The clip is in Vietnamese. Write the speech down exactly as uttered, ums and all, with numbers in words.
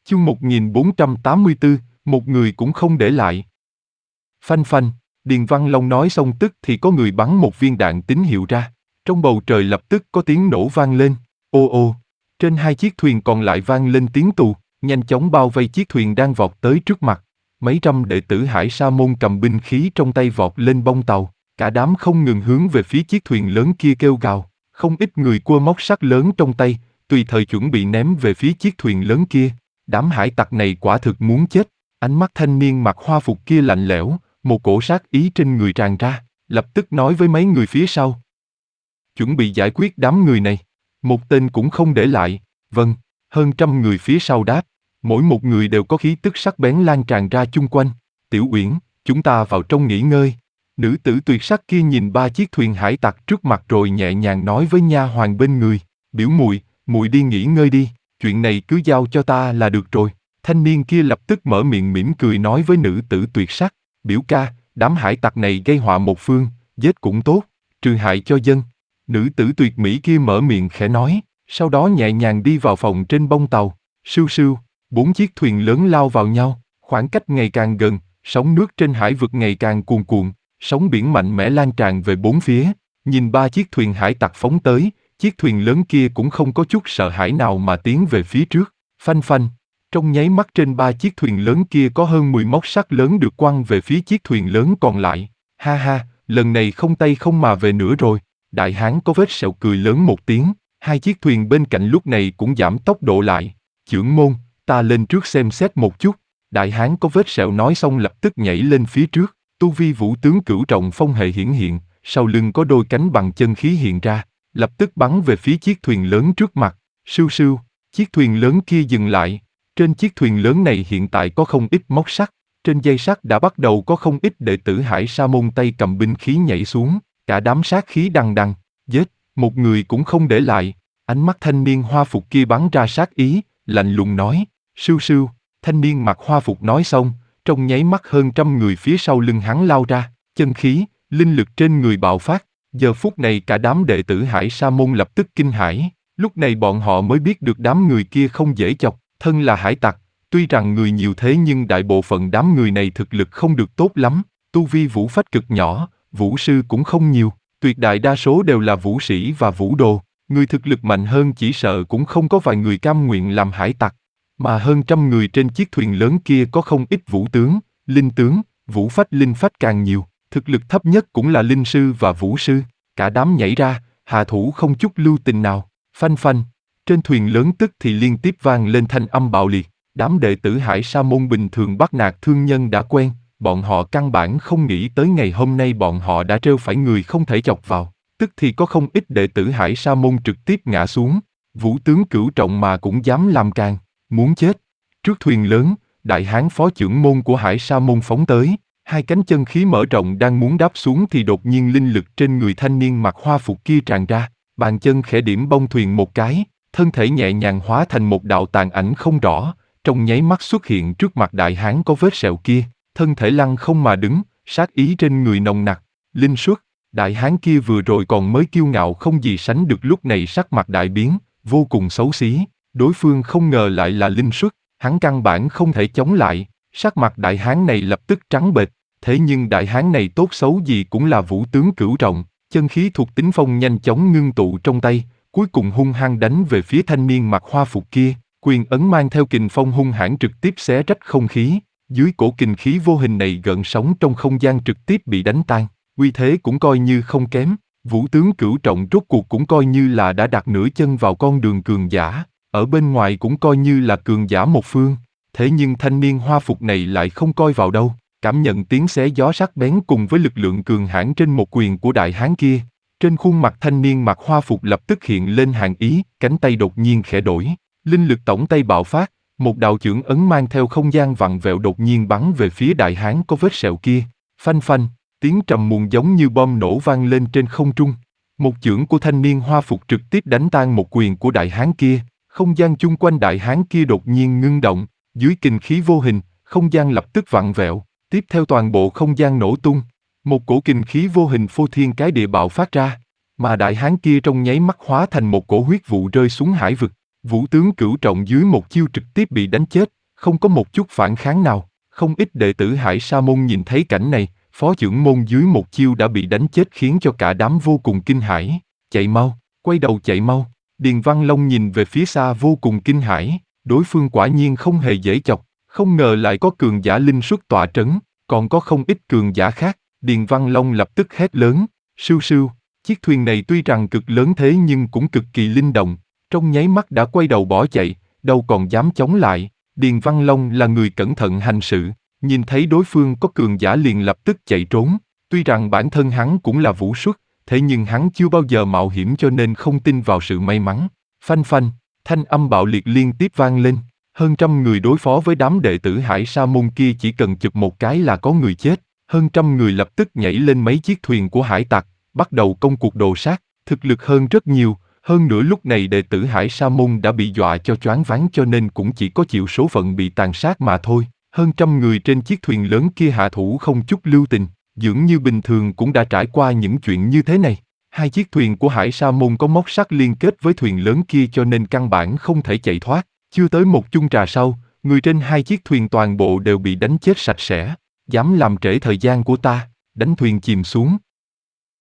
Chương một nghìn bốn trăm tám mươi tư, một người cũng không để lại. Phanh phanh, Điền Văn Long nói xong tức thì có người bắn một viên đạn tín hiệu ra. Trong bầu trời lập tức có tiếng nổ vang lên. Ô ô, trên hai chiếc thuyền còn lại vang lên tiếng tù, nhanh chóng bao vây chiếc thuyền đang vọt tới trước mặt. Mấy trăm đệ tử Hải Sa môn cầm binh khí trong tay vọt lên bông tàu, cả đám không ngừng hướng về phía chiếc thuyền lớn kia kêu gào. Không ít người cua móc sắt lớn trong tay, tùy thời chuẩn bị ném về phía chiếc thuyền lớn kia. Đám hải tặc này quả thực muốn chết. Ánh mắt thanh niên mặc hoa phục kia lạnh lẽo, một cổ sát ý trên người tràn ra, lập tức nói với mấy người phía sau. Chuẩn bị giải quyết đám người này, một tên cũng không để lại. Vâng, hơn trăm người phía sau đáp, mỗi một người đều có khí tức sắc bén lan tràn ra chung quanh. Tiểu Uyển, chúng ta vào trong nghỉ ngơi. Nữ tử tuyệt sắc kia nhìn ba chiếc thuyền hải tặc trước mặt rồi nhẹ nhàng nói với nha hoàn bên người, biểu muội, muội đi nghỉ ngơi đi, chuyện này cứ giao cho ta là được rồi. Thanh niên kia lập tức mở miệng mỉm cười nói với nữ tử tuyệt sắc, biểu ca, đám hải tặc này gây họa một phương, giết cũng tốt, trừ hại cho dân. Nữ tử tuyệt mỹ kia mở miệng khẽ nói, sau đó nhẹ nhàng đi vào phòng trên bông tàu. Sưu sưu, bốn chiếc thuyền lớn lao vào nhau, khoảng cách ngày càng gần, sóng nước trên hải vực ngày càng cuồn cuộn, sóng biển mạnh mẽ lan tràn về bốn phía. Nhìn ba chiếc thuyền hải tặc phóng tới, chiếc thuyền lớn kia cũng không có chút sợ hãi nào mà tiến về phía trước. Phanh phanh, trong nháy mắt trên ba chiếc thuyền lớn kia có hơn mười móc sắt lớn được quăng về phía chiếc thuyền lớn còn lại. Ha ha, lần này không tay không mà về nữa rồi. Đại hán có vết sẹo cười lớn một tiếng, hai chiếc thuyền bên cạnh lúc này cũng giảm tốc độ lại. Chưởng môn, ta lên trước xem xét một chút. Đại hán có vết sẹo nói xong lập tức nhảy lên phía trước. Tu vi vũ tướng cửu trọng phong hệ hiển hiện, sau lưng có đôi cánh bằng chân khí hiện ra, lập tức bắn về phía chiếc thuyền lớn trước mặt. Sưu sưu, chiếc thuyền lớn kia dừng lại. Trên chiếc thuyền lớn này hiện tại có không ít móc sắt, trên dây sắt đã bắt đầu có không ít đệ tử Hải Sa môn tay cầm binh khí nhảy xuống, cả đám sát khí đằng đằng, giết, một người cũng không để lại. Ánh mắt thanh niên hoa phục kia bắn ra sát ý, lạnh lùng nói, sưu sưu. Thanh niên mặc hoa phục nói xong, trong nháy mắt hơn trăm người phía sau lưng hắn lao ra, chân khí, linh lực trên người bạo phát. Giờ phút này cả đám đệ tử Hải Sa môn lập tức kinh hãi, lúc này bọn họ mới biết được đám người kia không dễ chọc. Thân là hải tặc, tuy rằng người nhiều thế nhưng đại bộ phận đám người này thực lực không được tốt lắm, tu vi vũ phách cực nhỏ, vũ sư cũng không nhiều, tuyệt đại đa số đều là vũ sĩ và vũ đồ, người thực lực mạnh hơn chỉ sợ cũng không có vài người cam nguyện làm hải tặc, mà hơn trăm người trên chiếc thuyền lớn kia có không ít vũ tướng, linh tướng, vũ phách linh phách càng nhiều, thực lực thấp nhất cũng là linh sư và vũ sư, cả đám nhảy ra, hạ thủ không chút lưu tình nào. Phanh phanh. Trên thuyền lớn tức thì liên tiếp vang lên thanh âm bạo liệt, đám đệ tử Hải Sa môn bình thường bắt nạt thương nhân đã quen, bọn họ căn bản không nghĩ tới ngày hôm nay bọn họ đã trêu phải người không thể chọc vào, tức thì có không ít đệ tử Hải Sa môn trực tiếp ngã xuống, vũ tướng cửu trọng mà cũng dám làm càng, muốn chết. Trước thuyền lớn, đại hán phó chưởng môn của Hải Sa môn phóng tới, hai cánh chân khí mở rộng đang muốn đáp xuống thì đột nhiên linh lực trên người thanh niên mặc hoa phục kia tràn ra, bàn chân khẽ điểm bông thuyền một cái. Thân thể nhẹ nhàng hóa thành một đạo tàn ảnh không rõ, trong nháy mắt xuất hiện trước mặt đại hán có vết sẹo kia, thân thể lăng không mà đứng, sát ý trên người nồng nặc, linh xuất. Đại hán kia vừa rồi còn mới kiêu ngạo không gì sánh được, lúc này sắc mặt đại biến, vô cùng xấu xí, đối phương không ngờ lại là linh xuất, hắn căn bản không thể chống lại, sắc mặt đại hán này lập tức trắng bệch, thế nhưng đại hán này tốt xấu gì cũng là vũ tướng cửu trọng, chân khí thuộc tính phong nhanh chóng ngưng tụ trong tay. Cuối cùng hung hăng đánh về phía thanh niên mặc hoa phục kia, quyền ấn mang theo kình phong hung hãn trực tiếp xé rách không khí, dưới cổ kình khí vô hình này gợn sóng trong không gian trực tiếp bị đánh tan, uy thế cũng coi như không kém, vũ tướng cửu trọng rốt cuộc cũng coi như là đã đặt nửa chân vào con đường cường giả, ở bên ngoài cũng coi như là cường giả một phương, thế nhưng thanh niên hoa phục này lại không coi vào đâu, cảm nhận tiếng xé gió sắc bén cùng với lực lượng cường hãn trên một quyền của đại hán kia. Trên khuôn mặt thanh niên mặc hoa phục lập tức hiện lên hàn ý, cánh tay đột nhiên khẽ đổi, linh lực tổng tay bạo phát, một đạo chưởng ấn mang theo không gian vặn vẹo đột nhiên bắn về phía đại hán có vết sẹo kia. Phanh phanh, tiếng trầm muộn giống như bom nổ vang lên trên không trung. Một chưởng của thanh niên hoa phục trực tiếp đánh tan một quyền của đại hán kia, không gian chung quanh đại hán kia đột nhiên ngưng động, dưới kình khí vô hình, không gian lập tức vặn vẹo, tiếp theo toàn bộ không gian nổ tung. Một cổ kình khí vô hình phô thiên cái địa bạo phát ra, mà đại hán kia trong nháy mắt hóa thành một cổ huyết vụ rơi xuống hải vực, Vũ tướng Cửu Trọng dưới một chiêu trực tiếp bị đánh chết, không có một chút phản kháng nào. Không ít đệ tử Hải Sa môn nhìn thấy cảnh này, phó trưởng môn dưới một chiêu đã bị đánh chết khiến cho cả đám vô cùng kinh hãi. Chạy mau, quay đầu chạy mau. Điền Văn Long nhìn về phía xa vô cùng kinh hãi, đối phương quả nhiên không hề dễ chọc, không ngờ lại có cường giả linh xuất tọa trấn, còn có không ít cường giả khác. Điền Văn Long lập tức hét lớn, sưu sưu, chiếc thuyền này tuy rằng cực lớn thế nhưng cũng cực kỳ linh động, trong nháy mắt đã quay đầu bỏ chạy, đâu còn dám chống lại. Điền Văn Long là người cẩn thận hành sự, nhìn thấy đối phương có cường giả liền lập tức chạy trốn, tuy rằng bản thân hắn cũng là vũ xuất, thế nhưng hắn chưa bao giờ mạo hiểm cho nên không tin vào sự may mắn. Phanh phanh, thanh âm bạo liệt liên tiếp vang lên, hơn trăm người đối phó với đám đệ tử Hải Sa môn kia chỉ cần chụp một cái là có người chết, hơn trăm người lập tức nhảy lên mấy chiếc thuyền của hải tặc, bắt đầu công cuộc đồ sát, thực lực hơn rất nhiều. Hơn nữa lúc này đệ tử Hải Sa môn đã bị dọa cho choáng váng cho nên cũng chỉ có chịu số phận bị tàn sát mà thôi. Hơn trăm người trên chiếc thuyền lớn kia hạ thủ không chút lưu tình, dường như bình thường cũng đã trải qua những chuyện như thế này. Hai chiếc thuyền của Hải Sa môn có móc sắt liên kết với thuyền lớn kia cho nên căn bản không thể chạy thoát. Chưa tới một chung trà sau, người trên hai chiếc thuyền toàn bộ đều bị đánh chết sạch sẽ. Dám làm trễ thời gian của ta, đánh thuyền chìm xuống.